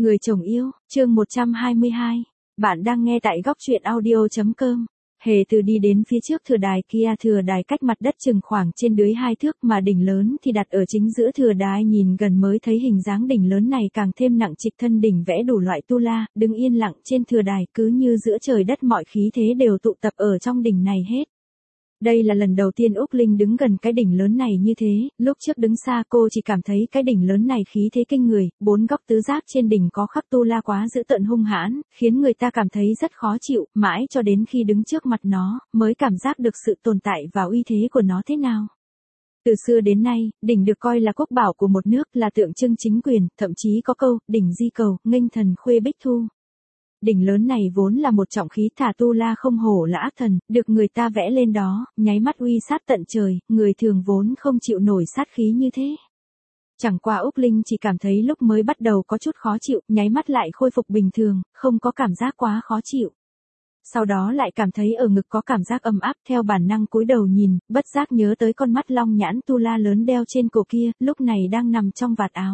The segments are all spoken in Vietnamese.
Người chồng yêu, chương 122. Bạn đang nghe tại góc truyện audio.com. Hề Từ đi đến phía trước thừa đài kia, thừa đài cách mặt đất chừng khoảng trên dưới 2 thước mà đỉnh lớn thì đặt ở chính giữa thừa đài, nhìn gần mới thấy hình dáng đỉnh lớn này càng thêm nặng trịch, thân đỉnh vẽ đủ loại tu la, đứng yên lặng trên thừa đài, cứ như giữa trời đất mọi khí thế đều tụ tập ở trong đỉnh này hết. Đây là lần đầu tiên Úc Linh đứng gần cái đỉnh lớn này như thế, lúc trước đứng xa cô chỉ cảm thấy cái đỉnh lớn này khí thế kinh người, 4 góc tứ giác trên đỉnh có khắc tu la quá dữ tợn hung hãn, khiến người ta cảm thấy rất khó chịu, mãi cho đến khi đứng trước mặt nó, mới cảm giác được sự tồn tại và uy thế của nó thế nào. Từ xưa đến nay, đỉnh được coi là quốc bảo của một nước, là tượng trưng chính quyền, thậm chí có câu, đỉnh di cầu, nghênh thần khuê bích thu. Đỉnh lớn này vốn là một trọng khí, thả tu la không hổ là ác thần, được người ta vẽ lên đó, nháy mắt uy sát tận trời, người thường vốn không chịu nổi sát khí như thế. Chẳng qua Úc Linh chỉ cảm thấy lúc mới bắt đầu có chút khó chịu, nháy mắt lại khôi phục bình thường, không có cảm giác quá khó chịu. Sau đó lại cảm thấy ở ngực có cảm giác ấm áp, theo bản năng cúi đầu nhìn, bất giác nhớ tới con mắt long nhãn tu la lớn đeo trên cổ kia, lúc này đang nằm trong vạt áo.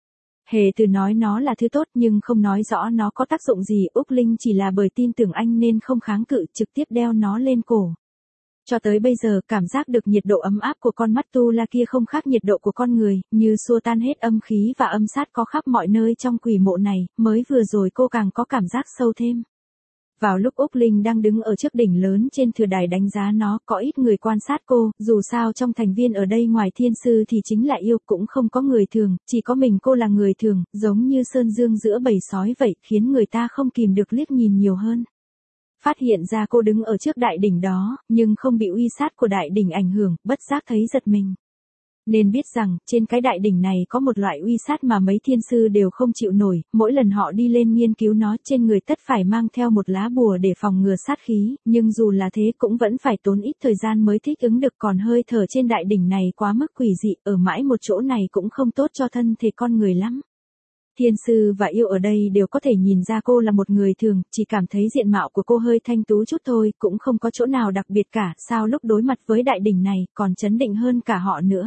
Hề Từ nói nó là thứ tốt nhưng không nói rõ nó có tác dụng gì, Úc Linh chỉ là bởi tin tưởng anh nên không kháng cự, trực tiếp đeo nó lên cổ. Cho tới bây giờ, cảm giác được nhiệt độ ấm áp của con mắt tu la kia không khác nhiệt độ của con người, như xua tan hết âm khí và âm sát có khắp mọi nơi trong quỷ mộ này, mới vừa rồi cô càng có cảm giác sâu thêm. Vào lúc Úc Linh đang đứng ở trước đỉnh lớn trên thừa đài đánh giá nó, có ít người quan sát cô, dù sao trong thành viên ở đây ngoài thiên sư thì chính là yêu, cũng không có người thường, chỉ có mình cô là người thường, giống như sơn dương giữa bầy sói vậy, khiến người ta không kìm được liếc nhìn nhiều hơn. Phát hiện ra cô đứng ở trước đại đỉnh đó, nhưng không bị uy sát của đại đỉnh ảnh hưởng, bất giác thấy giật mình. Nên biết rằng, trên cái đại đỉnh này có một loại uy sát mà mấy thiên sư đều không chịu nổi, mỗi lần họ đi lên nghiên cứu nó trên người tất phải mang theo một lá bùa để phòng ngừa sát khí, nhưng dù là thế cũng vẫn phải tốn ít thời gian mới thích ứng được, còn hơi thở trên đại đỉnh này quá mức quỷ dị, ở mãi một chỗ này cũng không tốt cho thân thể con người lắm. Thiên sư và yêu ở đây đều có thể nhìn ra cô là một người thường, chỉ cảm thấy diện mạo của cô hơi thanh tú chút thôi, cũng không có chỗ nào đặc biệt cả, sao lúc đối mặt với đại đỉnh này, còn chấn định hơn cả họ nữa.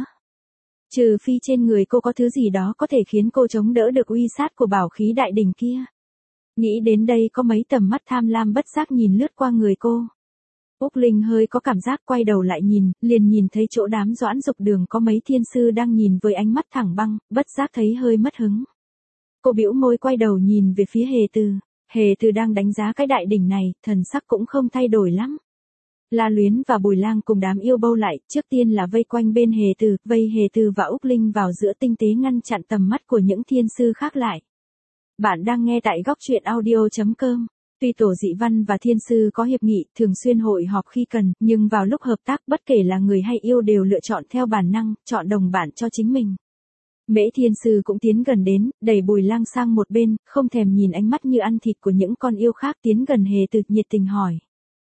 Trừ phi trên người cô có thứ gì đó có thể khiến cô chống đỡ được uy sát của bảo khí đại đỉnh kia. Nghĩ đến đây có mấy tầm mắt tham lam bất giác nhìn lướt qua người cô. Úc Linh hơi có cảm giác quay đầu lại nhìn, liền nhìn thấy chỗ đám Doãn Dục Đường có mấy thiên sư đang nhìn với ánh mắt thẳng băng, bất giác thấy hơi mất hứng. Cô bĩu môi quay đầu nhìn về phía Hề Từ. Hề Từ đang đánh giá cái đại đỉnh này, thần sắc cũng không thay đổi lắm. La Luyến và Bùi Lang cùng đám yêu bâu lại, trước tiên là vây quanh bên Hề Từ, vây Hề Từ và Úc Linh vào giữa, tinh tế ngăn chặn tầm mắt của những thiên sư khác lại. Bạn đang nghe tại góc truyện audio.com. Tuy tổ dị văn và thiên sư có hiệp nghị, thường xuyên hội họp khi cần, nhưng vào lúc hợp tác bất kể là người hay yêu đều lựa chọn theo bản năng, chọn đồng bạn cho chính mình. Mễ thiên sư cũng tiến gần đến, đẩy Bùi Lang sang một bên, không thèm nhìn ánh mắt như ăn thịt của những con yêu khác, tiến gần Hề Từ nhiệt tình hỏi.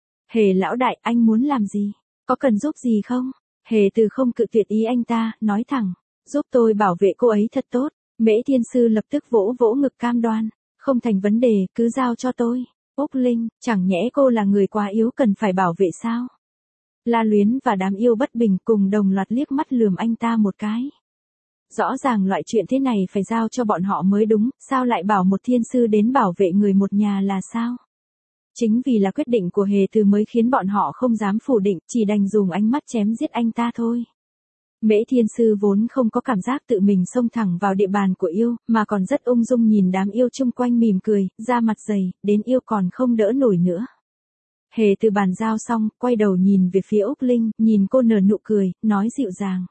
Hề lão đại, anh muốn làm gì? Có cần giúp gì không? Hề Từ không cự tuyệt ý anh ta, nói thẳng, giúp tôi bảo vệ cô ấy thật tốt. Mễ thiên sư lập tức vỗ vỗ ngực cam đoan, không thành vấn đề, cứ giao cho tôi. Úc Linh, chẳng nhẽ cô là người quá yếu cần phải bảo vệ sao? La Luyến và đám yêu bất bình cùng đồng loạt liếc mắt lườm anh ta một cái. Rõ ràng loại chuyện thế này phải giao cho bọn họ mới đúng, sao lại bảo một thiên sư đến bảo vệ người một nhà là sao? Chính vì là quyết định của Hề Từ mới khiến bọn họ không dám phủ định, chỉ đành dùng ánh mắt chém giết anh ta thôi. Mễ thiên sư vốn không có cảm giác tự mình xông thẳng vào địa bàn của yêu, mà còn rất ung dung nhìn đám yêu chung quanh mỉm cười, da mặt dày, đến yêu còn không đỡ nổi nữa. Hề Từ bàn giao xong, quay đầu nhìn về phía Úc Linh, nhìn cô nở nụ cười, nói dịu dàng.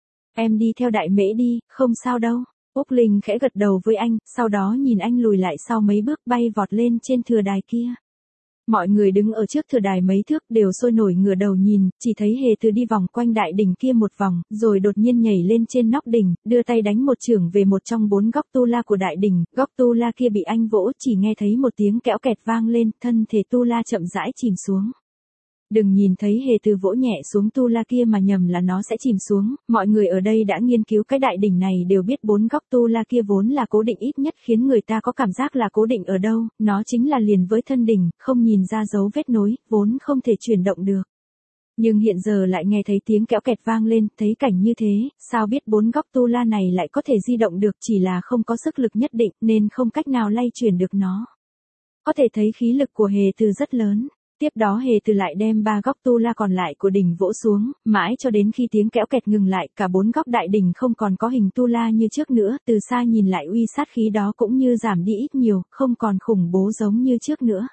Em đi theo đại mễ đi, không sao đâu. Úc Linh khẽ gật đầu với anh, sau đó nhìn anh lùi lại sau mấy bước bay vọt lên trên thừa đài kia. Mọi người đứng ở trước thừa đài mấy thước đều sôi nổi ngửa đầu nhìn, chỉ thấy Hề Từ đi vòng quanh đại đỉnh kia một vòng, rồi đột nhiên nhảy lên trên nóc đỉnh, đưa tay đánh một chưởng về một trong 4 góc tu la của đại đỉnh, góc tu la kia bị anh vỗ, chỉ nghe thấy một tiếng kẽo kẹt vang lên, thân thể tu la chậm rãi chìm xuống. Đừng nhìn thấy Hề Từ vỗ nhẹ xuống tu la kia mà nhầm là nó sẽ chìm xuống, mọi người ở đây đã nghiên cứu cái đại đỉnh này đều biết 4 góc tu la kia vốn là cố định, ít nhất khiến người ta có cảm giác là cố định ở đâu, nó chính là liền với thân đỉnh, không nhìn ra dấu vết nối, vốn không thể chuyển động được. Nhưng hiện giờ lại nghe thấy tiếng kéo kẹt vang lên, thấy cảnh như thế, sao biết bốn góc tu la này lại có thể di động được, chỉ là không có sức lực nhất định nên không cách nào lay chuyển được nó. Có thể thấy khí lực của Hề Từ rất lớn. Tiếp đó Hề Từ lại đem ba góc tu la còn lại của đỉnh vỗ xuống, mãi cho đến khi tiếng kéo kẹt ngừng lại, cả bốn góc đại đỉnh không còn có hình tu la như trước nữa, từ xa nhìn lại uy sát khí đó cũng như giảm đi ít nhiều, không còn khủng bố giống như trước nữa.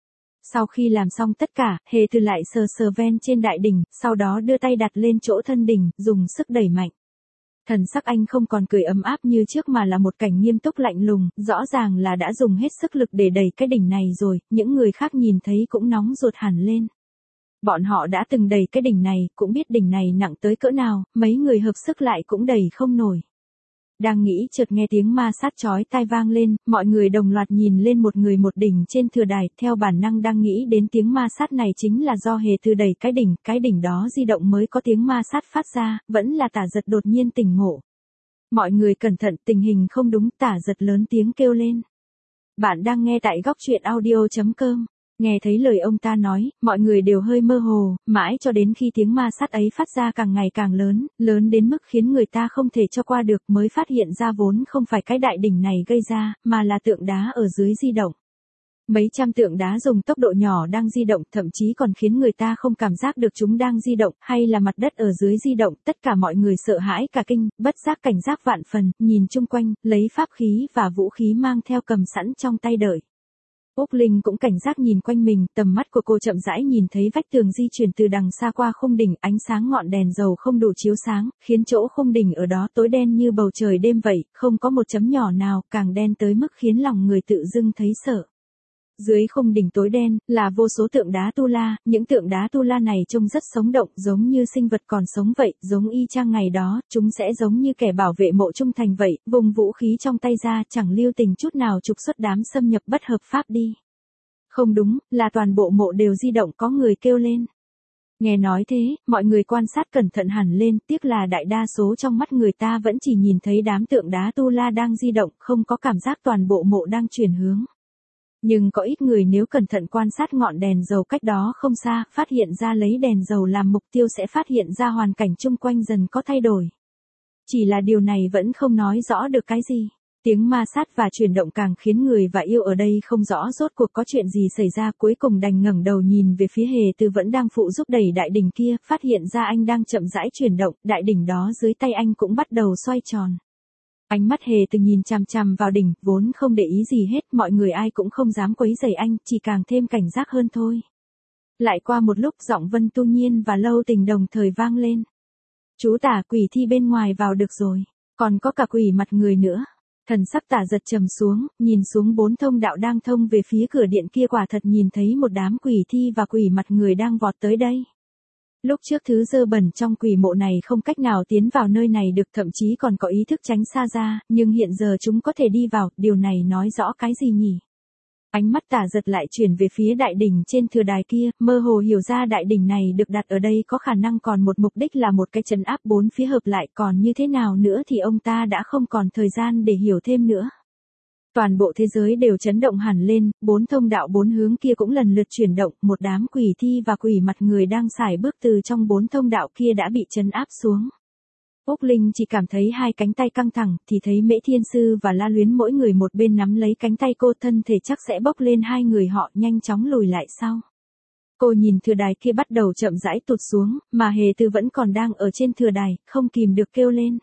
Sau khi làm xong tất cả, Hề Từ lại sờ sờ ven trên đại đỉnh, sau đó đưa tay đặt lên chỗ thân đỉnh, dùng sức đẩy mạnh. Thần sắc anh không còn cười ấm áp như trước mà là một cảnh nghiêm túc lạnh lùng, rõ ràng là đã dùng hết sức lực để đẩy cái đỉnh này rồi, những người khác nhìn thấy cũng nóng ruột hẳn lên. Bọn họ đã từng đẩy cái đỉnh này, cũng biết đỉnh này nặng tới cỡ nào, mấy người hợp sức lại cũng đẩy không nổi. Đang nghĩ chợt nghe tiếng ma sát chói tai vang lên, mọi người đồng loạt nhìn lên một người một đỉnh trên thừa đài, theo bản năng đang nghĩ đến tiếng ma sát này chính là do Hề Từ đẩy cái đỉnh đó di động mới có tiếng ma sát phát ra, vẫn là Tả Giật đột nhiên tỉnh ngộ. Mọi người cẩn thận, tình hình không đúng, Tả Giật lớn tiếng kêu lên. Bạn đang nghe tại góc truyện audio.com. Nghe thấy lời ông ta nói, mọi người đều hơi mơ hồ, mãi cho đến khi tiếng ma sát ấy phát ra càng ngày càng lớn, lớn đến mức khiến người ta không thể cho qua được mới phát hiện ra vốn không phải cái đại đỉnh này gây ra, mà là tượng đá ở dưới di động. Mấy trăm tượng đá dùng tốc độ nhỏ đang di động, thậm chí còn khiến người ta không cảm giác được chúng đang di động, hay là mặt đất ở dưới di động, tất cả mọi người sợ hãi cả kinh, bất giác cảnh giác vạn phần, nhìn chung quanh, lấy pháp khí và vũ khí mang theo cầm sẵn trong tay đợi. Úc Linh cũng cảnh giác nhìn quanh mình, tầm mắt của cô chậm rãi nhìn thấy vách tường di chuyển từ đằng xa qua khung đỉnh, ánh sáng ngọn đèn dầu không đủ chiếu sáng, khiến chỗ khung đỉnh ở đó tối đen như bầu trời đêm vậy, không có một chấm nhỏ nào, càng đen tới mức khiến lòng người tự dưng thấy sợ. Dưới khung đỉnh tối đen, là vô số tượng đá tu la, những tượng đá tu la này trông rất sống động, giống như sinh vật còn sống vậy, giống y chang ngày đó, chúng sẽ giống như kẻ bảo vệ mộ trung thành vậy, vùng vũ khí trong tay ra, chẳng lưu tình chút nào trục xuất đám xâm nhập bất hợp pháp đi. Không đúng, là toàn bộ mộ đều di động, có người kêu lên. Nghe nói thế, mọi người quan sát cẩn thận hẳn lên, tiếc là đại đa số trong mắt người ta vẫn chỉ nhìn thấy đám tượng đá tu la đang di động, không có cảm giác toàn bộ mộ đang chuyển hướng. Nhưng có ít người nếu cẩn thận quan sát ngọn đèn dầu cách đó không xa, phát hiện ra lấy đèn dầu làm mục tiêu sẽ phát hiện ra hoàn cảnh chung quanh dần có thay đổi. Chỉ là điều này vẫn không nói rõ được cái gì. Tiếng ma sát và chuyển động càng khiến người và yêu ở đây không rõ rốt cuộc có chuyện gì xảy ra, cuối cùng đành ngẩng đầu nhìn về phía Hề Từ vẫn đang phụ giúp đẩy đại đỉnh kia, phát hiện ra anh đang chậm rãi chuyển động, đại đỉnh đó dưới tay anh cũng bắt đầu xoay tròn. Ánh mắt Hề Từ nhìn chằm chằm vào đỉnh, vốn không để ý gì hết, mọi người ai cũng không dám quấy rầy anh, chỉ càng thêm cảnh giác hơn thôi. Lại qua một lúc, giọng Vân Tu Nhiên và Lâu Tình đồng thời vang lên. Chú Tả, quỷ thi bên ngoài vào được rồi, còn có cả quỷ mặt người nữa. Thần sắc Tả Giật trầm xuống, nhìn xuống 4 thông đạo đang thông về phía cửa điện kia, quả thật nhìn thấy một đám quỷ thi và quỷ mặt người đang vọt tới đây. Lúc trước thứ dơ bẩn trong quỷ mộ này không cách nào tiến vào nơi này được, thậm chí còn có ý thức tránh xa ra, nhưng hiện giờ chúng có thể đi vào, điều này nói rõ cái gì nhỉ? Ánh mắt Tả Giật lại chuyển về phía đại đỉnh trên thừa đài kia, mơ hồ hiểu ra đại đỉnh này được đặt ở đây có khả năng còn một mục đích là một cái trấn áp bốn phía hợp lại, còn như thế nào nữa thì ông ta đã không còn thời gian để hiểu thêm nữa. Toàn bộ thế giới đều chấn động hẳn lên, 4 thông đạo 4 hướng kia cũng lần lượt chuyển động, một đám quỷ thi và quỷ mặt người đang sải bước từ trong 4 thông đạo kia đã bị trấn áp xuống. Úc Linh chỉ cảm thấy hai cánh tay căng thẳng, thì thấy Mễ Thiên Sư và La Luyến mỗi người một bên nắm lấy cánh tay cô, thân thể chắc sẽ bốc lên, hai người họ nhanh chóng lùi lại sau. Cô nhìn thừa đài kia bắt đầu chậm rãi tụt xuống, mà Hề Từ vẫn còn đang ở trên thừa đài, không kìm được kêu lên.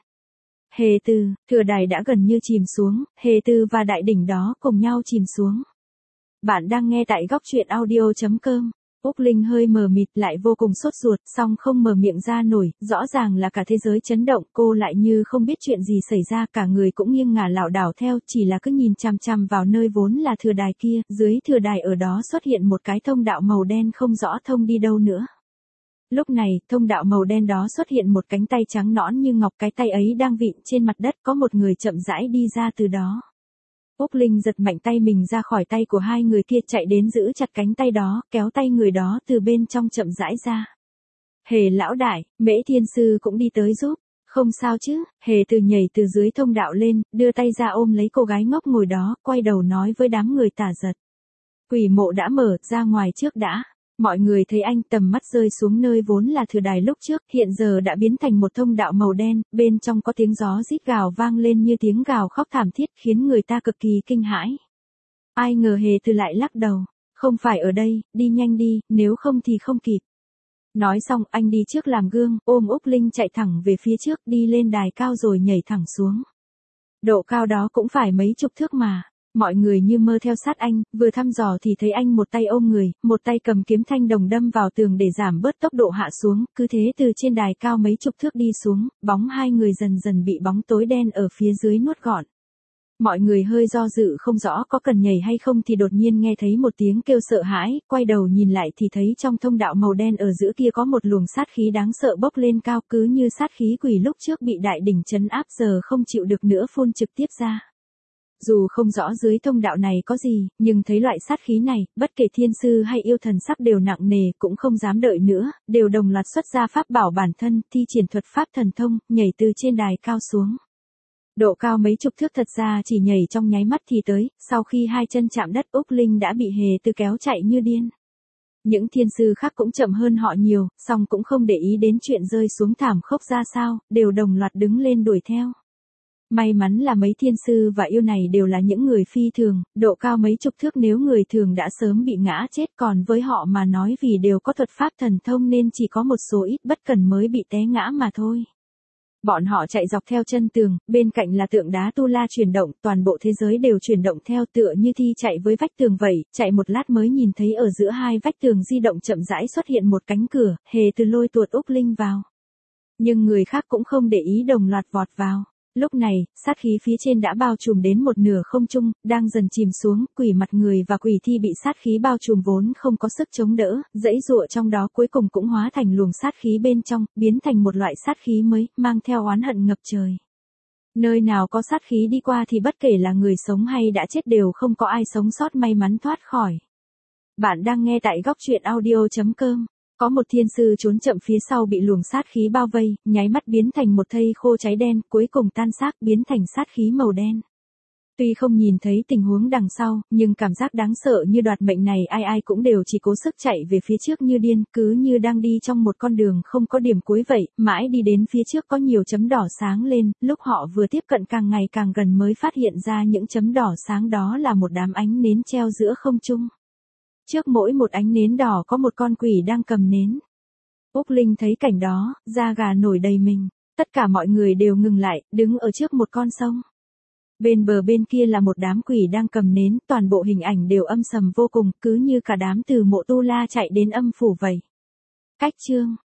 Hề Từ, thừa đài đã gần như chìm xuống, Hề Từ và đại đỉnh đó cùng nhau chìm xuống. Bạn đang nghe tại góc truyện audio.com. Úc Linh hơi mờ mịt, lại vô cùng sốt ruột, song không mở miệng ra nổi, rõ ràng là cả thế giới chấn động, cô lại như không biết chuyện gì xảy ra, cả người cũng nghiêng ngả lảo đảo theo, chỉ là cứ nhìn chằm chằm vào nơi vốn là thừa đài kia, dưới thừa đài ở đó xuất hiện một cái thông đạo màu đen không rõ thông đi đâu nữa. Lúc này, thông đạo màu đen đó xuất hiện một cánh tay trắng nõn như ngọc, cái tay ấy đang vịn trên mặt đất, có một người chậm rãi đi ra từ đó. Úc Linh giật mạnh tay mình ra khỏi tay của hai người kia, chạy đến giữ chặt cánh tay đó, kéo tay người đó từ bên trong chậm rãi ra. Hề lão đại, Mễ Thiên Sư cũng đi tới giúp. Không sao chứ? Hề Từ nhảy từ dưới thông đạo lên, đưa tay ra ôm lấy cô gái ngốc ngồi đó, quay đầu nói với đám người Tả Giật. Quỷ mộ đã mở, ra ngoài trước đã. Mọi người thấy anh tầm mắt rơi xuống nơi vốn là thừa đài lúc trước, hiện giờ đã biến thành một thông đạo màu đen, bên trong có tiếng gió rít gào vang lên như tiếng gào khóc thảm thiết khiến người ta cực kỳ kinh hãi. Ai ngờ Hề Từ lại lắc đầu, không phải ở đây, đi nhanh đi, nếu không thì không kịp. Nói xong anh đi trước làm gương, ôm Úc Linh chạy thẳng về phía trước, đi lên đài cao rồi nhảy thẳng xuống. Độ cao đó cũng phải mấy chục thước mà. Mọi người như mơ theo sát anh, vừa thăm dò thì thấy anh một tay ôm người, một tay cầm kiếm thanh đồng đâm vào tường để giảm bớt tốc độ hạ xuống, cứ thế từ trên đài cao mấy chục thước đi xuống, bóng hai người dần dần bị bóng tối đen ở phía dưới nuốt gọn. Mọi người hơi do dự không rõ có cần nhảy hay không thì đột nhiên nghe thấy một tiếng kêu sợ hãi, quay đầu nhìn lại thì thấy trong thông đạo màu đen ở giữa kia có một luồng sát khí đáng sợ bốc lên cao, cứ như sát khí quỷ lúc trước bị đại đỉnh trấn áp giờ không chịu được nữa phun trực tiếp ra. Dù không rõ dưới thông đạo này có gì, nhưng thấy loại sát khí này, bất kể thiên sư hay yêu thần sắc đều nặng nề, cũng không dám đợi nữa, đều đồng loạt xuất ra pháp bảo bản thân, thi triển thuật pháp thần thông, nhảy từ trên đài cao xuống. Độ cao mấy chục thước thật ra chỉ nhảy trong nháy mắt thì tới, sau khi hai chân chạm đất Úc Linh đã bị Hề Từ kéo chạy như điên. Những thiên sư khác cũng chậm hơn họ nhiều, song cũng không để ý đến chuyện rơi xuống thảm khốc ra sao, đều đồng loạt đứng lên đuổi theo. May mắn là mấy thiên sư và yêu này đều là những người phi thường, độ cao mấy chục thước nếu người thường đã sớm bị ngã chết, còn với họ mà nói vì đều có thuật pháp thần thông nên chỉ có một số ít bất cần mới bị té ngã mà thôi. Bọn họ chạy dọc theo chân tường, bên cạnh là tượng đá Tu La chuyển động, toàn bộ thế giới đều chuyển động theo tựa như thi chạy với vách tường vậy, chạy một lát mới nhìn thấy ở giữa hai vách tường di động chậm rãi xuất hiện một cánh cửa, Hề Từ lôi tuột Úc Linh vào. Nhưng người khác cũng không để ý đồng loạt vọt vào. Lúc này, sát khí phía trên đã bao trùm đến một nửa không trung, đang dần chìm xuống, quỷ mặt người và quỷ thi bị sát khí bao trùm vốn không có sức chống đỡ, dãy dụa trong đó cuối cùng cũng hóa thành luồng sát khí bên trong, biến thành một loại sát khí mới, mang theo oán hận ngập trời. Nơi nào có sát khí đi qua thì bất kể là người sống hay đã chết đều không có ai sống sót may mắn thoát khỏi. Bạn đang nghe tại góc truyện audio.com. Có một thiên sư trốn chậm phía sau bị luồng sát khí bao vây, nháy mắt biến thành một thây khô cháy đen, cuối cùng tan xác biến thành sát khí màu đen. Tuy không nhìn thấy tình huống đằng sau, nhưng cảm giác đáng sợ như đoạt mệnh này ai ai cũng đều chỉ cố sức chạy về phía trước như điên, cứ như đang đi trong một con đường không có điểm cuối vậy, mãi đi đến phía trước có nhiều chấm đỏ sáng lên, lúc họ vừa tiếp cận càng ngày càng gần mới phát hiện ra những chấm đỏ sáng đó là một đám ánh nến treo giữa không trung. Trước mỗi một ánh nến đỏ có một con quỷ đang cầm nến. Úc Linh thấy cảnh đó, da gà nổi đầy mình. Tất cả mọi người đều ngừng lại, đứng ở trước một con sông. Bên bờ bên kia là một đám quỷ đang cầm nến, toàn bộ hình ảnh đều âm sầm vô cùng, cứ như cả đám từ mộ Tu La chạy đến âm phủ vậy. Cách chương